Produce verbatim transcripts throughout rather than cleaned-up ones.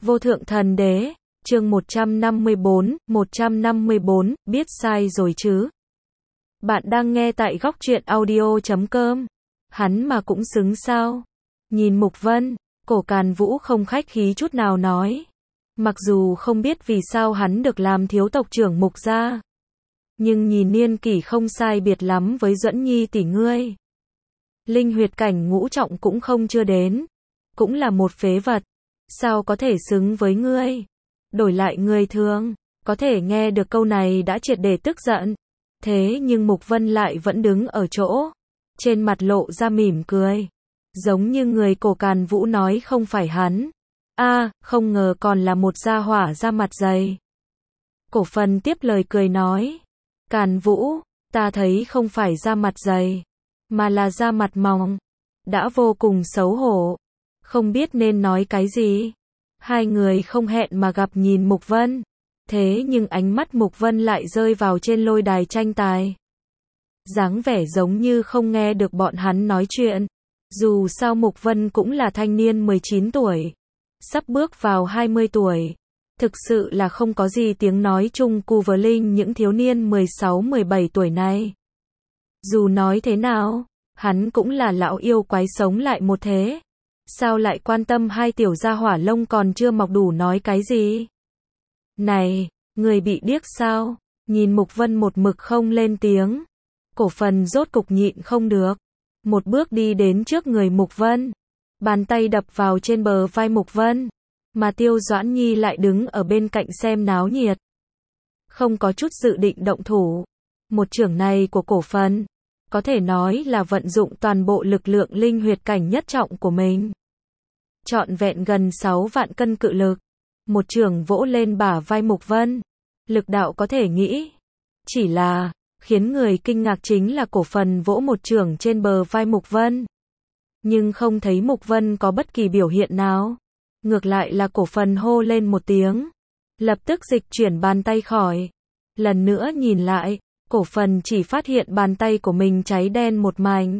Vô thượng thần đế, chương một trăm năm mươi bốn, một trăm năm mươi bốn, biết sai rồi chứ. Bạn đang nghe tại góc truyện audio chấm com. Hắn mà cũng xứng sao? Nhìn Mục Vân, Cổ Càn Vũ không khách khí chút nào nói. Mặc dù không biết vì sao hắn được làm thiếu tộc trưởng Mục gia, nhưng nhìn niên kỷ không sai biệt lắm với Duẫn Nhi tỷ ngươi. Linh huyệt cảnh ngũ trọng cũng không chưa đến, cũng là một phế vật, sao có thể xứng với ngươi? Đổi lại người thường, có thể nghe được câu này đã triệt để tức giận. Thế nhưng Mục Vân lại vẫn đứng ở chỗ, trên mặt lộ ra mỉm cười, giống như người Cổ Càn Vũ nói không phải hắn. A, à, không ngờ còn là một gia hỏa da mặt dày. Cổ Phần tiếp lời cười nói, Càn Vũ, ta thấy không phải da mặt dày, mà là da mặt mỏng. Đã vô cùng xấu hổ, không biết nên nói cái gì. Hai người không hẹn mà gặp nhìn Mục Vân, thế nhưng ánh mắt Mục Vân lại rơi vào trên lôi đài tranh tài. Dáng vẻ giống như không nghe được bọn hắn nói chuyện. Dù sao Mục Vân cũng là thanh niên mười chín tuổi, sắp bước vào hai mươi tuổi. Thực sự là không có gì tiếng nói chung cu với Linh những thiếu niên mười sáu mười bảy tuổi này. Dù nói thế nào, hắn cũng là lão yêu quái sống lại một thế. Sao lại quan tâm hai tiểu gia hỏa lông còn chưa mọc đủ nói cái gì? Này, người bị điếc sao? Nhìn Mục Vân một mực không lên tiếng. Cổ Phần rốt cục nhịn không được, một bước đi đến trước người Mục Vân, bàn tay đập vào trên bờ vai Mục Vân, mà Tiêu Doãn Nhi lại đứng ở bên cạnh xem náo nhiệt. Không có chút dự định động thủ. Một chưởng này của Cổ Phần, có thể nói là vận dụng toàn bộ lực lượng linh huyệt cảnh nhất trọng của mình. Trọn vẹn gần sáu vạn cân cự lực. Một chưởng vỗ lên bả vai Mục Vân. Lực đạo có thể nghĩ. Chỉ là, khiến người kinh ngạc chính là Cổ Phần vỗ một chưởng trên bờ vai Mục Vân, nhưng không thấy Mục Vân có bất kỳ biểu hiện nào. Ngược lại là Cổ Phần hô lên một tiếng, lập tức dịch chuyển bàn tay khỏi. Lần nữa nhìn lại, Cổ Phần chỉ phát hiện bàn tay của mình cháy đen một mảnh.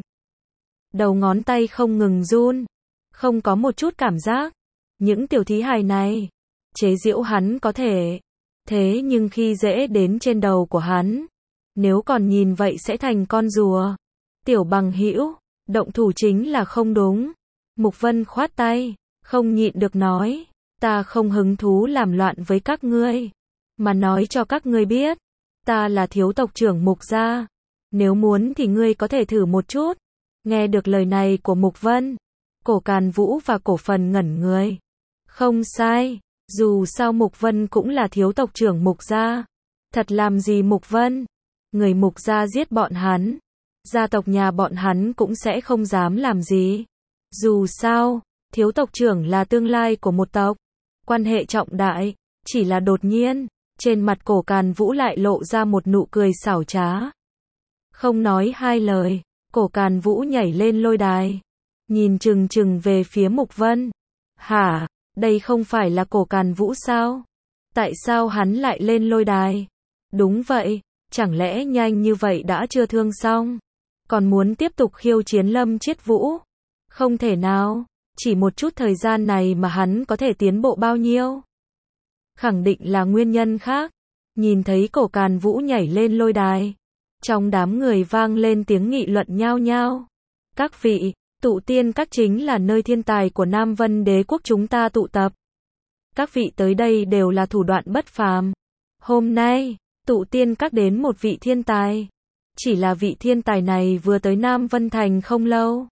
Đầu ngón tay không ngừng run, không có một chút cảm giác. Những tiểu thí hài này, chế giễu hắn có thể, thế nhưng khi dễ đến trên đầu của hắn, nếu còn nhìn vậy sẽ thành con rùa. Tiểu bằng hữu, động thủ chính là không đúng. Mục Vân khoát tay, không nhịn được nói, ta không hứng thú làm loạn với các ngươi, mà nói cho các ngươi biết, ta là thiếu tộc trưởng Mục gia. Nếu muốn thì ngươi có thể thử một chút. Nghe được lời này của Mục Vân, Cổ Càn Vũ và Cổ Phần ngẩn người. Không sai, dù sao Mục Vân cũng là thiếu tộc trưởng Mục gia. Thật làm gì Mục Vân? Người Mục gia giết bọn hắn, gia tộc nhà bọn hắn cũng sẽ không dám làm gì. Dù sao, thiếu tộc trưởng là tương lai của một tộc, quan hệ trọng đại. Chỉ là đột nhiên, trên mặt Cổ Càn Vũ lại lộ ra một nụ cười xảo trá. Không nói hai lời, Cổ Càn Vũ nhảy lên lôi đài, nhìn chừng chừng về phía Mục Vân. Hả, đây không phải là Cổ Càn Vũ sao? Tại sao hắn lại lên lôi đài? Đúng vậy, chẳng lẽ nhanh như vậy đã chưa thương xong, còn muốn tiếp tục khiêu chiến Lâm Chiết Vũ? Không thể nào, chỉ một chút thời gian này mà hắn có thể tiến bộ bao nhiêu? Khẳng định là nguyên nhân khác. Nhìn thấy Cổ Càn Vũ nhảy lên lôi đài, trong đám người vang lên tiếng nghị luận nhao nhao. Các vị, Tụ Tiên Các chính là nơi thiên tài của Nam Vân Đế quốc chúng ta tụ tập. Các vị tới đây đều là thủ đoạn bất phàm. Hôm nay, Tụ Tiên Các đến một vị thiên tài. Chỉ là vị thiên tài này vừa tới Nam Vân Thành không lâu,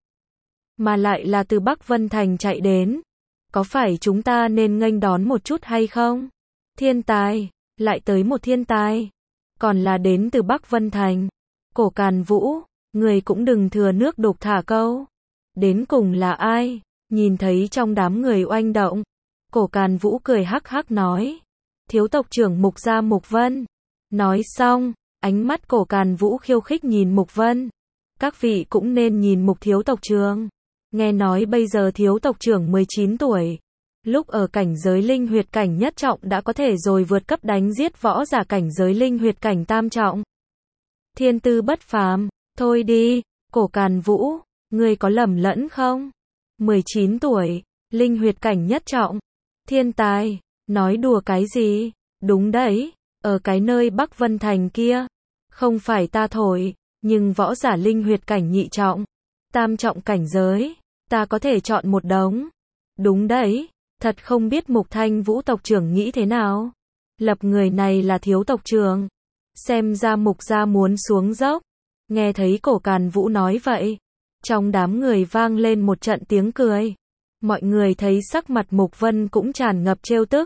mà lại là từ Bắc Vân Thành chạy đến. Có phải chúng ta nên nghênh đón một chút hay không? Thiên tài, lại tới một thiên tài, còn là đến từ Bắc Vân Thành. Cổ Càn Vũ, người cũng đừng thừa nước đục thả câu. Đến cùng là ai? Nhìn thấy trong đám người oanh động, Cổ Càn Vũ cười hắc hắc nói, thiếu tộc trưởng Mục gia Mục Vân. Nói xong, ánh mắt Cổ Càn Vũ khiêu khích nhìn Mục Vân. Các vị cũng nên nhìn Mục thiếu tộc trưởng. Nghe nói bây giờ thiếu tộc trưởng mười chín tuổi, lúc ở cảnh giới linh huyệt cảnh nhất trọng đã có thể rồi vượt cấp đánh giết võ giả cảnh giới linh huyệt cảnh tam trọng. Thiên tư bất phàm. Thôi đi, Cổ Càn Vũ, ngươi có lầm lẫn không? mười chín tuổi, linh huyệt cảnh nhất trọng. Thiên tài, nói đùa cái gì? Đúng đấy, ở cái nơi Bắc Vân Thành kia. Không phải ta thổi, nhưng võ giả linh huyệt cảnh nhị trọng, tam trọng cảnh giới, ta có thể chọn một đống. Đúng đấy, thật không biết Mục Thanh Vũ tộc trưởng nghĩ thế nào. Lập người này là thiếu tộc trưởng. Xem ra Mục gia muốn xuống dốc. Nghe thấy Cổ Càn Vũ nói vậy, trong đám người vang lên một trận tiếng cười. Mọi người thấy sắc mặt Mục Vân cũng tràn ngập trêu tức.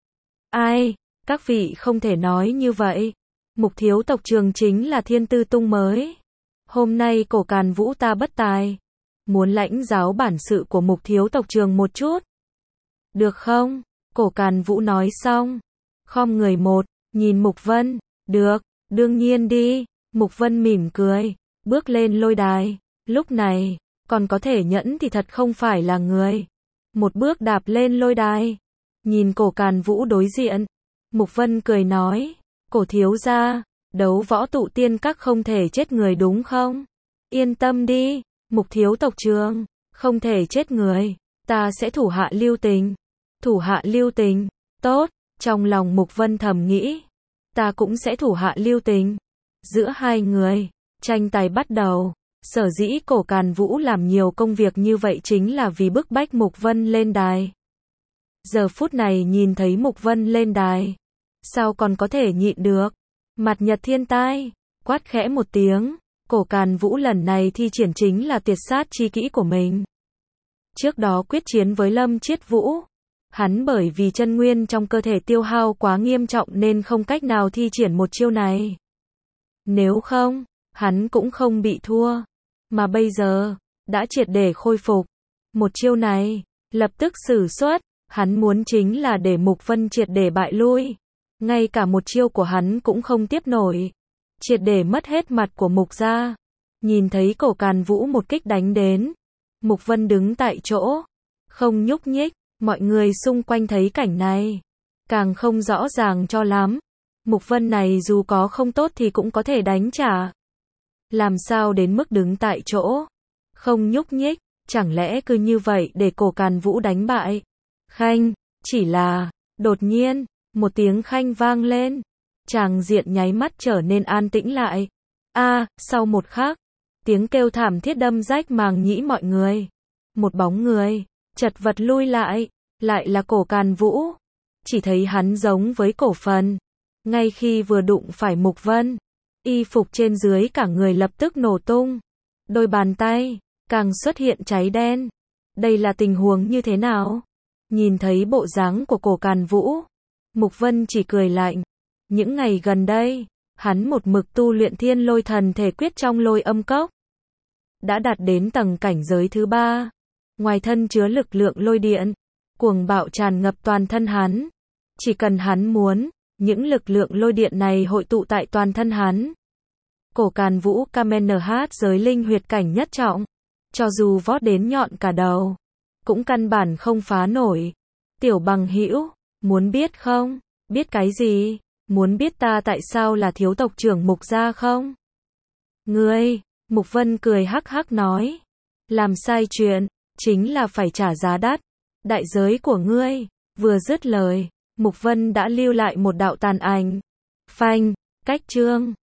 Ai, các vị không thể nói như vậy. Mục thiếu tộc trưởng chính là thiên tư tung mới. Hôm nay Cổ Càn Vũ ta bất tài, muốn lãnh giáo bản sự của Mục thiếu tộc trưởng một chút. Được không? Cổ Càn Vũ nói xong, khom người một, nhìn Mục Vân. Được, đương nhiên đi. Mục Vân mỉm cười, bước lên lôi đài. Lúc này, còn có thể nhẫn thì thật không phải là người. Một bước đạp lên lôi đài, nhìn Cổ Càn Vũ đối diện. Mục Vân cười nói, Cổ thiếu gia, đấu võ tụ tiên các không thể chết người đúng không? Yên tâm đi, Mục thiếu tộc trưởng, không thể chết người, ta sẽ thủ hạ lưu tình. Thủ hạ lưu tình, tốt, trong lòng Mục Vân thầm nghĩ, ta cũng sẽ thủ hạ lưu tình. Giữa hai người, tranh tài bắt đầu. Sở dĩ Cổ Càn Vũ làm nhiều công việc như vậy chính là vì bức bách Mục Vân lên đài. Giờ phút này nhìn thấy Mục Vân lên đài, sao còn có thể nhịn được? Mặt Nhật Thiên Tai, quát khẽ một tiếng, Cổ Càn Vũ lần này thi triển chính là tuyệt sát chi kỹ của mình. Trước đó quyết chiến với Lâm Chiết Vũ, hắn bởi vì chân nguyên trong cơ thể tiêu hao quá nghiêm trọng nên không cách nào thi triển một chiêu này. Nếu không, hắn cũng không bị thua. Mà bây giờ, đã triệt để khôi phục. Một chiêu này, lập tức sử xuất, hắn muốn chính là để Mục Vân triệt để bại lui. Ngay cả một chiêu của hắn cũng không tiếp nổi. Triệt để mất hết mặt của Mục gia. Nhìn thấy Cổ Càn Vũ một kích đánh đến. Mục Vân đứng tại chỗ, không nhúc nhích. Mọi người xung quanh thấy cảnh này, càng không rõ ràng cho lắm. Mục Vân này dù có không tốt thì cũng có thể đánh trả. Làm sao đến mức đứng tại chỗ, không nhúc nhích, chẳng lẽ cứ như vậy để Cổ Càn Vũ đánh bại? Khanh, chỉ là, đột nhiên, một tiếng khanh vang lên, tràng diện nháy mắt trở nên an tĩnh lại. A, à, sau một khắc, tiếng kêu thảm thiết đâm rách màng nhĩ mọi người. Một bóng người, chật vật lui lại, lại là Cổ Càn Vũ. Chỉ thấy hắn giống với cổ phần. Ngay khi vừa đụng phải Mục Vân, y phục trên dưới cả người lập tức nổ tung. Đôi bàn tay, càng xuất hiện cháy đen. Đây là tình huống như thế nào? Nhìn thấy bộ dáng của Cổ Càn Vũ, Mục Vân chỉ cười lạnh. Những ngày gần đây, hắn một mực tu luyện Thiên Lôi Thần Thể Quyết trong Lôi Âm Cốc. Đã đạt đến tầng cảnh giới thứ ba. Ngoài thân chứa lực lượng lôi điện, cuồng bạo tràn ngập toàn thân hắn. Chỉ cần hắn muốn, những lực lượng lôi điện này hội tụ tại toàn thân hắn. Cổ Càn Vũ Kamen hát giới linh huyệt cảnh nhất trọng. Cho dù vót đến nhọn cả đầu, cũng căn bản không phá nổi. Tiểu bằng hữu, muốn biết không? Biết cái gì? Muốn biết ta tại sao là thiếu tộc trưởng Mục gia không? Ngươi, Mục Vân cười hắc hắc nói. Làm sai chuyện, chính là phải trả giá đắt. Đại giới của ngươi. Vừa dứt lời, Mục Vân đã lưu lại một đạo tàn ảnh. Phanh, cách chương.